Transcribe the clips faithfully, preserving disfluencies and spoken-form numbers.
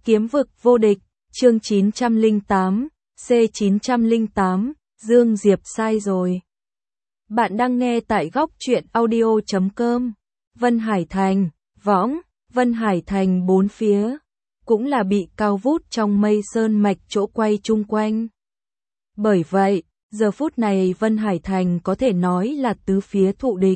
Kiếm vực vô địch, chương chín trăm lẻ tám, C chín trăm lẻ tám, Dương Diệp sai rồi. Bạn đang nghe tại góc truyện audio chấm com. Vân Hải Thành, võng, Vân Hải Thành bốn phía, cũng là bị cao vút trong mây sơn mạch chỗ quay chung quanh. Bởi vậy, giờ phút này Vân Hải Thành có thể nói là tứ phía thụ địch.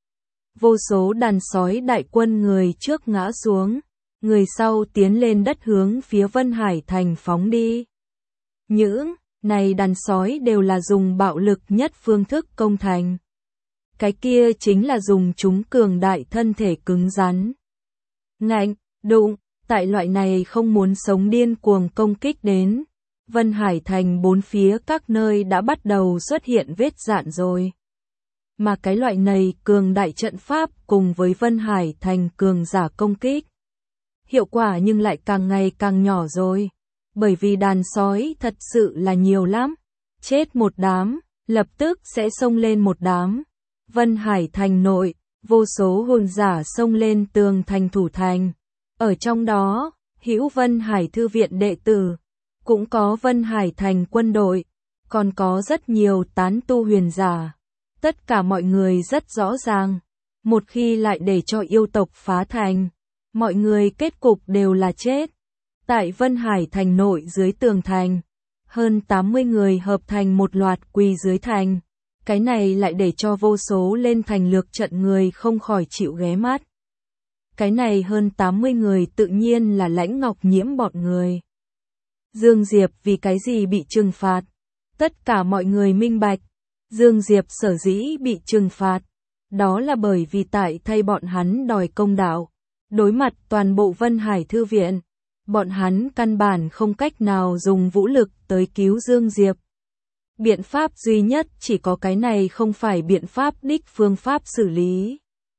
Vô số đàn sói đại quân người trước ngã xuống, người sau tiến lên đất hướng phía Vân Hải Thành phóng đi. Những này đàn sói đều là dùng bạo lực nhất phương thức công thành. Cái kia chính là dùng chúng cường đại thân thể cứng rắn. Ngạnh, đụng, tại loại này không muốn sống điên cuồng công kích đến. Vân Hải Thành bốn phía các nơi đã bắt đầu xuất hiện vết rạn rồi. Mà cái loại này cường đại trận pháp cùng với Vân Hải Thành cường giả công kích. Hiệu quả nhưng lại càng ngày càng nhỏ rồi. Bởi vì đàn sói thật sự là nhiều lắm. Chết một đám, lập tức sẽ xông lên một đám. Vân Hải Thành nội, vô số hồn giả xông lên tường thành thủ thành. Ở trong đó, hữu Vân Hải Thư viện đệ tử, cũng có Vân Hải Thành quân đội, còn có rất nhiều tán tu huyền giả. Tất cả mọi người rất rõ ràng, một khi lại để cho yêu tộc phá thành, mọi người kết cục đều là chết. Tại Vân Hải Thành nội dưới tường thành, hơn tám mươi người hợp thành một loạt quỳ dưới thành. Cái này lại để cho vô số lên thành lược trận người không khỏi chịu ghé mắt. Cái này hơn tám mươi người tự nhiên là Lãnh Ngọc Nhiễm bọn người. Dương Diệp vì cái gì bị trừng phạt? Tất cả mọi người minh bạch. Dương Diệp sở dĩ bị trừng phạt, đó là bởi vì tại thay bọn hắn đòi công đạo. Đối mặt toàn bộ Vân Hải Thư viện, bọn hắn căn bản không cách nào dùng vũ lực tới cứu Dương Diệp. Biện pháp duy nhất chỉ có cái này, không phải biện pháp đích phương pháp xử lý.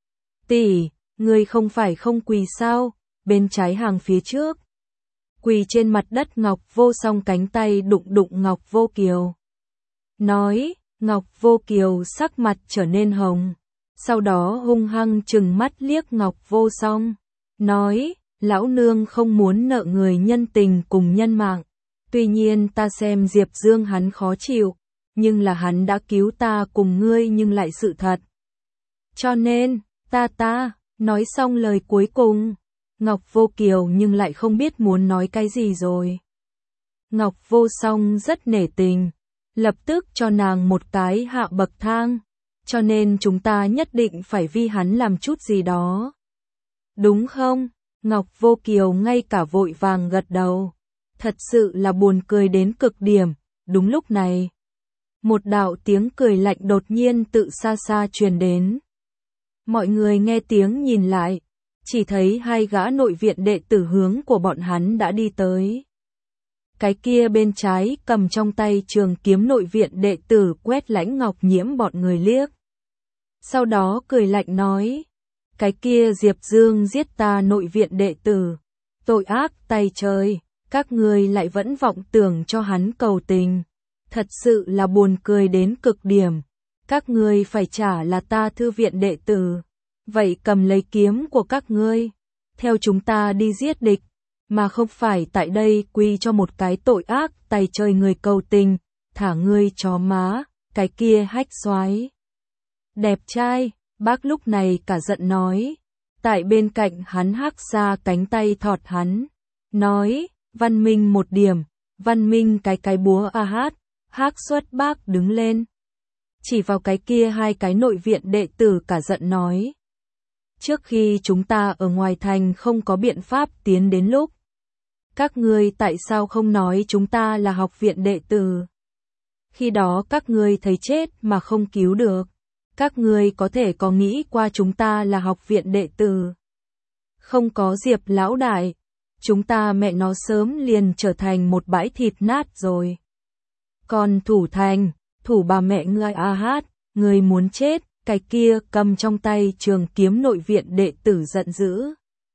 Tỷ, ngươi không phải không quỳ sao? Bên trái hàng phía trước, quỳ trên mặt đất Ngọc Vô Song cánh tay đụng đụng Ngọc Vô Kiều. Nói, Ngọc Vô Kiều sắc mặt trở nên hồng, sau đó hung hăng trừng mắt liếc Ngọc Vô Song. Nói, lão nương không muốn nợ người nhân tình cùng nhân mạng. Tuy nhiên ta xem Diệp Dương hắn khó chịu, nhưng là hắn đã cứu ta cùng ngươi nhưng lại sự thật. Cho nên, ta ta, nói xong lời cuối cùng, Ngọc Vô Kiều nhưng lại không biết muốn nói cái gì rồi. Ngọc Vô Song rất nể tình, lập tức cho nàng một cái hạ bậc thang, cho nên chúng ta nhất định phải vì hắn làm chút gì đó. Đúng không? Ngọc Vô Kiều ngay cả vội vàng gật đầu. Thật sự là buồn cười đến cực điểm. Đúng lúc này, một đạo tiếng cười lạnh đột nhiên tự xa xa truyền đến. Mọi người nghe tiếng nhìn lại, chỉ thấy hai gã nội viện đệ tử hướng của bọn hắn đã đi tới. Cái kia bên trái cầm trong tay trường kiếm nội viện đệ tử quét Lãnh Ngọc Nhiễm bọn người liếc. Sau đó cười lạnh nói, cái kia Diệp Dương giết ta nội viện đệ tử, tội ác tay trời, các ngươi lại vẫn vọng tưởng cho hắn cầu tình. Thật sự là buồn cười đến cực điểm, các ngươi phải trả là ta thư viện đệ tử. Vậy cầm lấy kiếm của các ngươi, theo chúng ta đi giết địch, mà không phải tại đây quy cho một cái tội ác tay trời người cầu tình, thả ngươi chó má, cái kia hách soái. Đẹp trai, bác lúc này cả giận nói, tại bên cạnh hắn hắc ra cánh tay thọt hắn, nói, văn minh một điểm, văn minh cái cái búa a hát, hắc xuất bác đứng lên. Chỉ vào cái kia hai cái nội viện đệ tử cả giận nói. Trước khi chúng ta ở ngoài thành không có biện pháp tiến đến lúc, các ngươi tại sao không nói chúng ta là học viện đệ tử? Khi đó các ngươi thấy chết mà không cứu được, các ngươi có thể có nghĩ qua chúng ta là học viện đệ tử? Không có Diệp lão đại, chúng ta mẹ nó sớm liền trở thành một bãi thịt nát rồi. Còn thủ thành, thủ bà mẹ ngươi a hát, ngươi muốn chết. Cái kia cầm trong tay trường kiếm nội viện đệ tử giận dữ.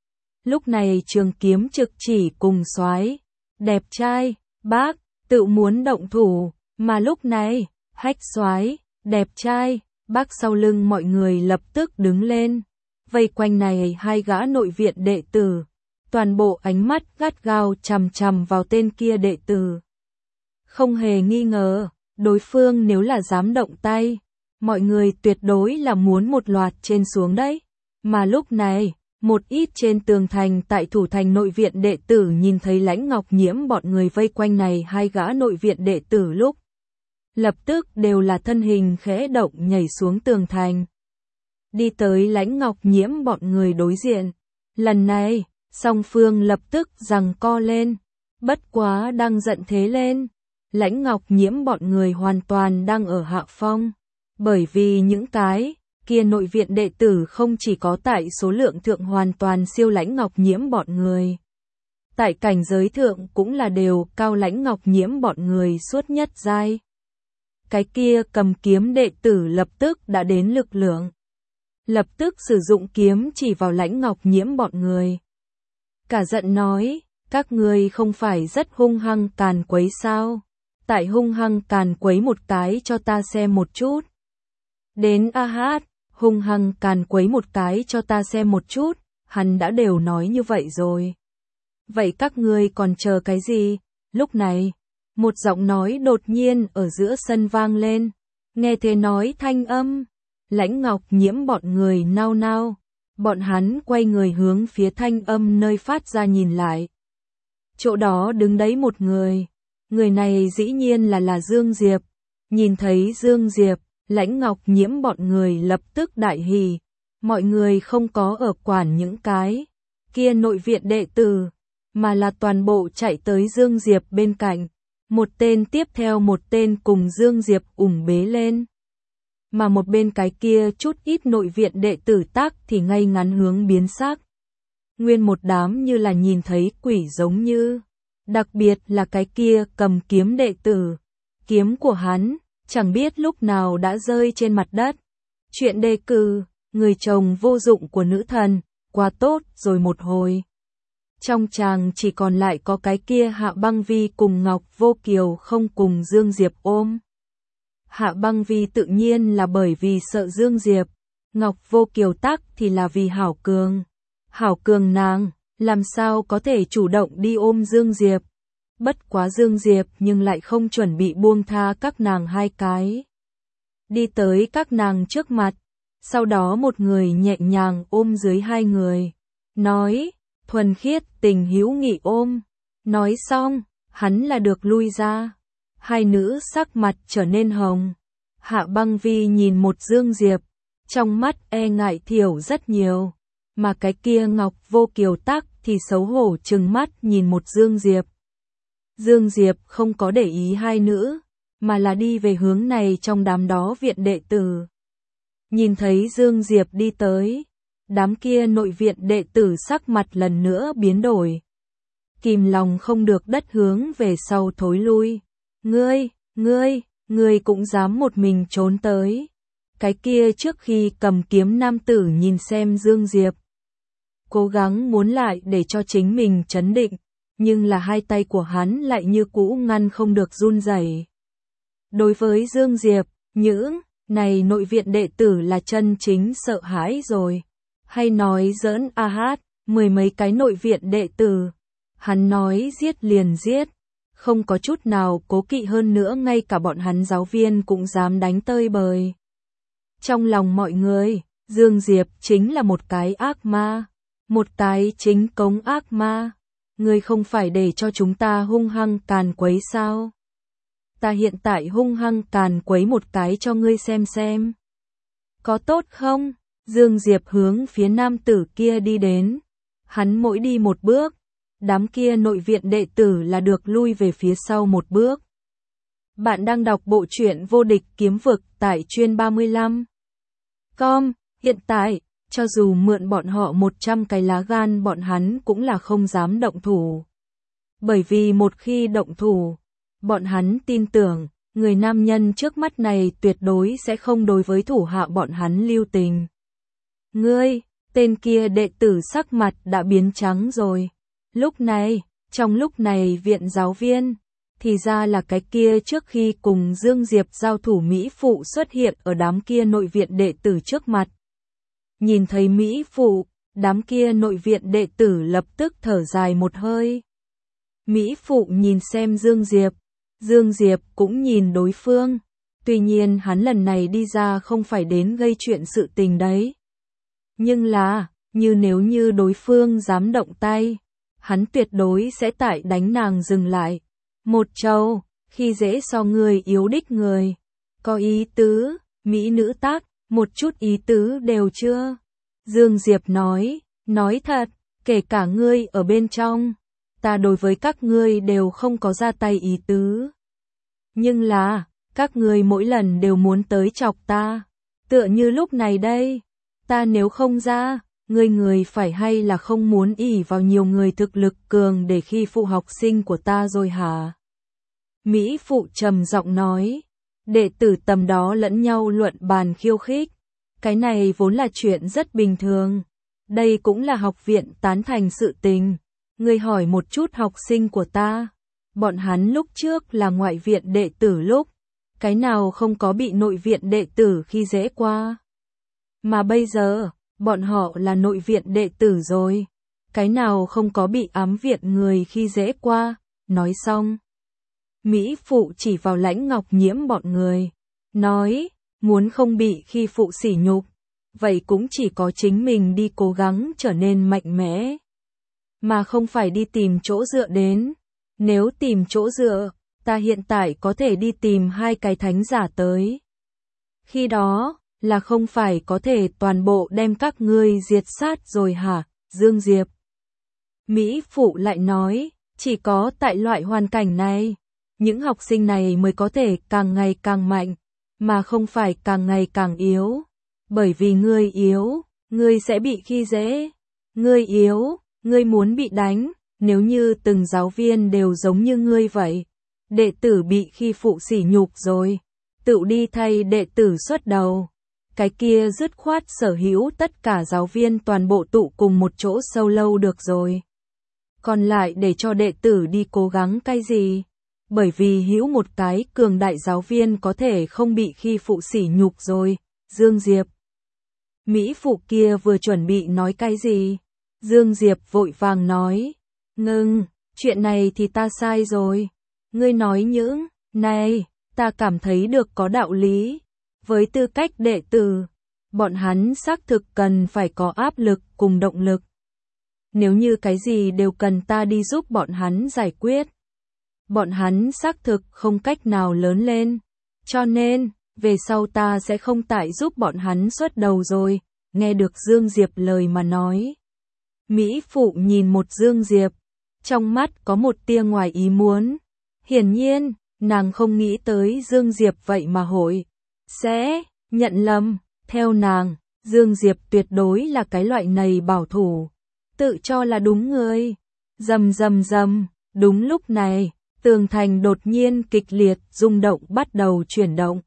Lúc này trường kiếm trực chỉ cùng soái, đẹp trai, bác, tự muốn động thủ, mà lúc này, hách soái, đẹp trai, bác sau lưng mọi người lập tức đứng lên. Vây quanh này hai gã nội viện đệ tử, toàn bộ ánh mắt gắt gao chằm chằm vào tên kia đệ tử. Không hề nghi ngờ, đối phương nếu là dám động tay, mọi người tuyệt đối là muốn một loạt trên xuống đấy. Mà lúc này, một ít trên tường thành tại thủ thành nội viện đệ tử nhìn thấy Lãnh Ngọc Nhiễm bọn người vây quanh này hai gã nội viện đệ tử lúc. Lập tức đều là thân hình khẽ động nhảy xuống tường thành. Đi tới Lãnh Ngọc Nhiễm bọn người đối diện. Lần này, song phương lập tức giằng co lên. Bất quá đang giận thế lên. Lãnh Ngọc Nhiễm bọn người hoàn toàn đang ở hạ phong. Bởi vì những cái kia nội viện đệ tử không chỉ có tại số lượng thượng hoàn toàn siêu Lãnh Ngọc Nhiễm bọn người. Tại cảnh giới thượng cũng là đều cao Lãnh Ngọc Nhiễm bọn người suốt nhất giai. Cái kia cầm kiếm đệ tử lập tức đã đến lực lượng. Lập tức sử dụng kiếm chỉ vào Lãnh Ngọc Nhiễm bọn người. Cả giận nói, các người không phải rất hung hăng càn quấy sao? Tại hung hăng càn quấy một cái cho ta xem một chút. Đến a hát, hung hăng càn quấy một cái cho ta xem một chút, hắn đã đều nói như vậy rồi. Vậy các ngươi còn chờ cái gì? Lúc này, một giọng nói đột nhiên ở giữa sân vang lên, nghe thế nói thanh âm, Lãnh Ngọc Nhiễm bọn người nao nao, bọn hắn quay người hướng phía thanh âm nơi phát ra nhìn lại. Chỗ đó đứng đấy một người, người này dĩ nhiên là là Dương Diệp, nhìn thấy Dương Diệp, Lãnh Ngọc Nhiễm bọn người lập tức đại hỉ, mọi người không có ở quản những cái kia nội viện đệ tử, mà là toàn bộ chạy tới Dương Diệp bên cạnh, một tên tiếp theo một tên cùng Dương Diệp ủng bế lên. Mà một bên cái kia chút ít nội viện đệ tử tác thì ngay ngắn hướng biến sắc. Nguyên một đám như là nhìn thấy quỷ giống như, đặc biệt là cái kia cầm kiếm đệ tử, kiếm của hắn chẳng biết lúc nào đã rơi trên mặt đất. Chuyện đề cử, người chồng vô dụng của nữ thần, quá tốt rồi một hồi. Trong tràng chỉ còn lại có cái kia Hạ Băng Vi cùng Ngọc Vô Kiều không cùng Dương Diệp ôm. Hạ Băng Vi tự nhiên là bởi vì sợ Dương Diệp, Ngọc Vô Kiều tắc thì là vì Hảo Cường. Hảo Cường nàng, làm sao có thể chủ động đi ôm Dương Diệp. Bất quá Dương Diệp nhưng lại không chuẩn bị buông tha các nàng hai cái. Đi tới các nàng trước mặt, sau đó một người nhẹ nhàng ôm dưới hai người, nói, thuần khiết tình hữu nghị ôm. Nói xong, hắn là được lui ra. Hai nữ sắc mặt trở nên hồng. Hạ Băng Vi nhìn một Dương Diệp, trong mắt e ngại thiểu rất nhiều. Mà cái kia Ngọc Vô Kiều tắc thì xấu hổ trừng mắt nhìn một Dương Diệp. Dương Diệp không có để ý hai nữ, mà là đi về hướng này trong đám đó viện đệ tử. Nhìn thấy Dương Diệp đi tới, đám kia nội viện đệ tử sắc mặt lần nữa biến đổi. Kìm lòng không được đất hướng về sau thối lui. Ngươi, ngươi, ngươi cũng dám một mình trốn tới. Cái kia trước khi cầm kiếm nam tử nhìn xem Dương Diệp. Cố gắng muốn lại để cho chính mình trấn định, nhưng là hai tay của hắn lại như cũ ngăn không được run rẩy. Đối với Dương Diệp, những này nội viện đệ tử là chân chính sợ hãi rồi. Hay nói giỡn a hát, mười mấy cái nội viện đệ tử. Hắn nói giết liền giết, không có chút nào cố kỵ hơn nữa ngay cả bọn hắn giáo viên cũng dám đánh tơi bời. Trong lòng mọi người, Dương Diệp chính là một cái ác ma, một cái chính cống ác ma. Ngươi không phải để cho chúng ta hung hăng càn quấy sao? Ta hiện tại hung hăng càn quấy một cái cho ngươi xem xem. Có tốt không? Dương Diệp hướng phía nam tử kia đi đến. Hắn mỗi đi một bước, đám kia nội viện đệ tử là được lui về phía sau một bước. Bạn đang đọc bộ truyện Vô Địch Kiếm Vực tại chuyên ba mươi lăm. Com, hiện tại, cho dù mượn bọn họ một trăm cái lá gan bọn hắn cũng là không dám động thủ. Bởi vì một khi động thủ, bọn hắn tin tưởng, người nam nhân trước mắt này tuyệt đối sẽ không đối với thủ hạ bọn hắn lưu tình. Ngươi, tên kia đệ tử sắc mặt đã biến trắng rồi. Lúc này, trong lúc này viện giáo viên, thì ra là cái kia trước khi cùng Dương Diệp giao thủ Mỹ Phụ xuất hiện ở đám kia nội viện đệ tử trước mặt. Nhìn thấy Mỹ Phụ, Đám kia nội viện đệ tử lập tức thở dài một hơi. Mỹ Phụ nhìn xem Dương Diệp, Dương Diệp cũng nhìn đối phương. Tuy nhiên hắn lần này đi ra không phải đến gây chuyện sự tình đấy. Nhưng là, như nếu như đối phương dám động tay, hắn tuyệt đối sẽ tại đánh nàng dừng lại. Một trâu, khi dễ so người yếu đích người. Có ý tứ, Mỹ nữ tác, một chút ý tứ đều chưa. Dương Diệp nói, nói thật, kể cả ngươi ở bên trong, ta đối với các ngươi đều không có ra tay ý tứ. Nhưng là, các ngươi mỗi lần đều muốn tới chọc ta, tựa như lúc này đây, ta nếu không ra, ngươi người phải hay là không muốn ỷ vào nhiều người thực lực cường để khi phụ học sinh của ta rồi hả? Mỹ Phụ trầm giọng nói, đệ tử tầm đó lẫn nhau luận bàn khiêu khích, cái này vốn là chuyện rất bình thường, đây cũng là học viện tán thành sự tình. Ngươi hỏi một chút học sinh của ta, bọn hắn lúc trước là ngoại viện đệ tử lúc, cái nào không có bị nội viện đệ tử khi dễ qua. Mà bây giờ, bọn họ là nội viện đệ tử rồi, cái nào không có bị ám viện người khi dễ qua. Nói xong, Mỹ Phụ chỉ vào Lãnh Ngọc Nhiễm bọn người, nói, muốn không bị khi phụ sỉ nhục, vậy cũng chỉ có chính mình đi cố gắng trở nên mạnh mẽ, mà không phải đi tìm chỗ dựa đến. Nếu tìm chỗ dựa, ta hiện tại có thể đi tìm hai cái thánh giả tới. Khi đó, là không phải có thể toàn bộ đem các ngươi diệt sát rồi hả, Dương Diệp? Mỹ Phụ lại nói, chỉ có tại loại hoàn cảnh này, những học sinh này mới có thể càng ngày càng mạnh, mà không phải càng ngày càng yếu. Bởi vì ngươi yếu, ngươi sẽ bị khi dễ. Ngươi yếu, ngươi muốn bị đánh, nếu như từng giáo viên đều giống như ngươi vậy. Đệ tử bị khi phụ sỉ nhục rồi, tự đi thay đệ tử xuất đầu. Cái kia dứt khoát sở hữu tất cả giáo viên toàn bộ tụ cùng một chỗ sâu lâu được rồi. Còn lại để cho đệ tử đi cố gắng cái gì? Bởi vì hữu một cái cường đại giáo viên có thể không bị khi phụ sỉ nhục rồi, Dương Diệp. Mỹ Phụ kia vừa chuẩn bị nói cái gì? Dương Diệp vội vàng nói, ngưng, chuyện này thì ta sai rồi. Ngươi nói những, này, ta cảm thấy được có đạo lý. Với tư cách đệ tử, bọn hắn xác thực cần phải có áp lực cùng động lực. Nếu như cái gì đều cần ta đi giúp bọn hắn giải quyết, bọn hắn xác thực không cách nào lớn lên. Cho nên, về sau ta sẽ không tại giúp bọn hắn xuất đầu rồi. Nghe được Dương Diệp lời mà nói, Mỹ Phụ nhìn một Dương Diệp, trong mắt có một tia ngoài ý muốn. Hiển nhiên, nàng không nghĩ tới Dương Diệp vậy mà hội sẽ nhận lầm. Theo nàng, Dương Diệp tuyệt đối là cái loại này bảo thủ, tự cho là đúng người. Rầm rầm rầm, đúng lúc này, tường thành đột nhiên kịch liệt rung động bắt đầu chuyển động.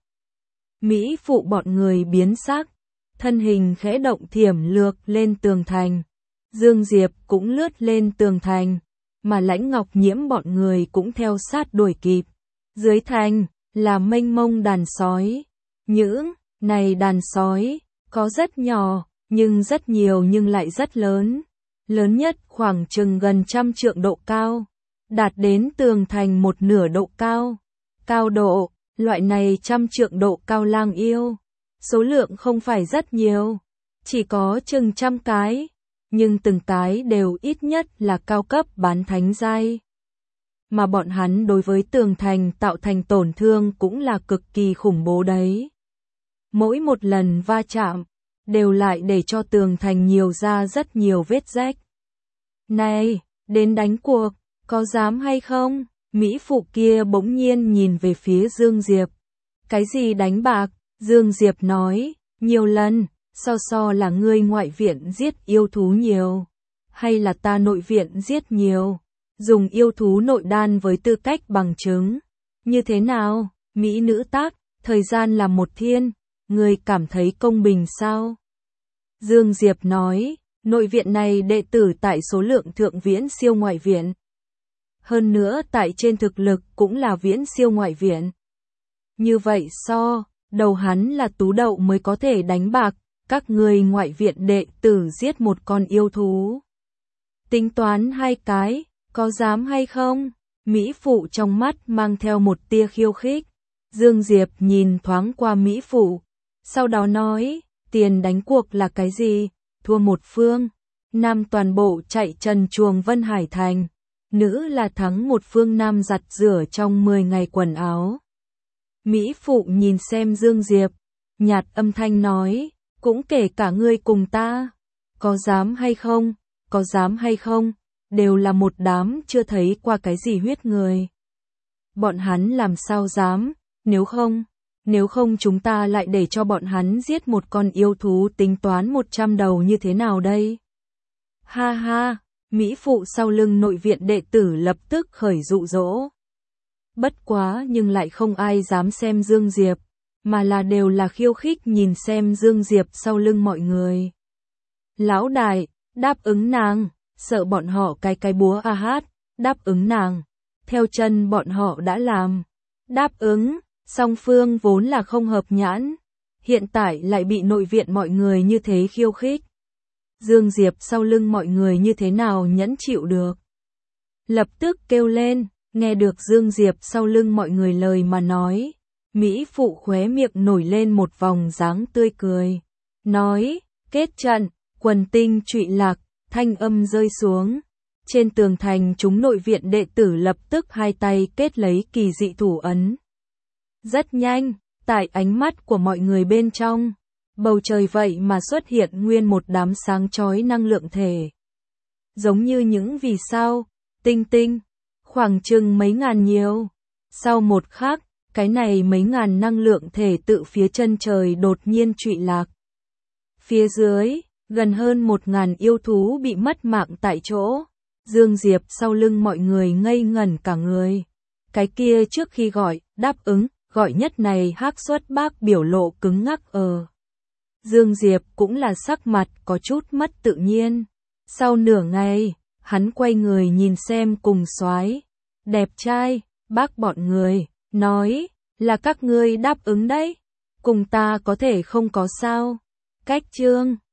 Mỹ Phụ bọn người biến sắc, thân hình khẽ động thiểm lược lên tường thành. Dương Diệp cũng lướt lên tường thành, mà Lãnh Ngọc Nhiễm bọn người cũng theo sát đuổi kịp. Dưới thành, là mênh mông đàn sói. Những này đàn sói, có rất nhỏ, nhưng rất nhiều nhưng lại rất lớn. Lớn nhất khoảng chừng gần trăm trượng độ cao, đạt đến tường thành một nửa độ cao. Cao độ, loại này trăm trượng độ cao lang yêu. Số lượng không phải rất nhiều, chỉ có chừng trăm cái, nhưng từng cái đều ít nhất là cao cấp bán thánh giai. Mà bọn hắn đối với tường thành tạo thành tổn thương cũng là cực kỳ khủng bố đấy. Mỗi một lần va chạm, đều lại để cho tường thành nhiều ra rất nhiều vết rách. Này, đến đánh cuộc, có dám hay không? Mỹ Phụ kia bỗng nhiên nhìn về phía Dương Diệp. Cái gì đánh bạc? Dương Diệp nói, nhiều lần, so so là ngươi ngoại viện giết yêu thú nhiều, hay là ta nội viện giết nhiều, dùng yêu thú nội đan với tư cách bằng chứng. Như thế nào, Mỹ nữ tác, thời gian là một thiên, ngươi cảm thấy công bình sao? Dương Diệp nói, nội viện này đệ tử tại số lượng thượng viễn siêu ngoại viện. Hơn nữa tại trên thực lực cũng là viễn siêu ngoại viện. Như vậy so, đầu hắn là tú đậu mới có thể đánh bạc, các ngươi ngoại viện đệ tử giết một con yêu thú. Tính toán hai cái, có dám hay không? Mỹ phụ trong mắt mang theo một tia khiêu khích. Dương Diệp nhìn thoáng qua Mỹ phụ, sau đó nói, tiền đánh cuộc là cái gì? Thua một phương, nam toàn bộ chạy trần truồng Vân Hải Thành, nữ là thắng một phương, nam giặt rửa trong mười ngày quần áo. Mỹ phụ nhìn xem Dương Diệp, nhạt âm thanh nói, cũng kể cả ngươi cùng ta, có dám hay không, có dám hay không, đều là một đám chưa thấy qua cái gì huyết người. Bọn hắn làm sao dám, nếu không, nếu không chúng ta lại để cho bọn hắn giết một con yêu thú tính toán một trăm đầu như thế nào đây? Ha ha, Mỹ phụ sau lưng nội viện đệ tử lập tức khởi dụ dỗ. Bất quá nhưng lại không ai dám xem Dương Diệp, mà là đều là khiêu khích nhìn xem Dương Diệp sau lưng mọi người. Lão đại, đáp ứng nàng, sợ bọn họ cái cái búa a hát, đáp ứng nàng, theo chân bọn họ đã làm. Đáp ứng, song phương vốn là không hợp nhãn, hiện tại lại bị nội viện mọi người như thế khiêu khích. Dương Diệp sau lưng mọi người như thế nào nhẫn chịu được. Lập tức kêu lên, nghe được Dương Diệp sau lưng mọi người lời mà nói. Mỹ phụ khóe miệng nổi lên một vòng dáng tươi cười. Nói, kết trận, quần tinh trụy lạc, thanh âm rơi xuống. Trên tường thành chúng nội viện đệ tử lập tức hai tay kết lấy kỳ dị thủ ấn. Rất nhanh, tại ánh mắt của mọi người bên trong, bầu trời vậy mà xuất hiện nguyên một đám sáng chói năng lượng thể. Giống như những vì sao, tinh tinh, khoảng chừng mấy ngàn nhiều. Sau một khắc, cái này mấy ngàn năng lượng thể tự phía chân trời đột nhiên trụy lạc. Phía dưới, gần hơn một ngàn yêu thú bị mất mạng tại chỗ. Dương Diệp sau lưng mọi người ngây ngẩn cả người. Cái kia trước khi gọi, đáp ứng, gọi nhất này Hắc Xuất Bác biểu lộ cứng ngắc ờ. Dương Diệp cũng là sắc mặt có chút mất tự nhiên. Sau nửa ngày, hắn quay người nhìn xem cùng soái đẹp trai, bác bọn người, nói, là các ngươi đáp ứng đấy, cùng ta có thể không có sao. Cách chương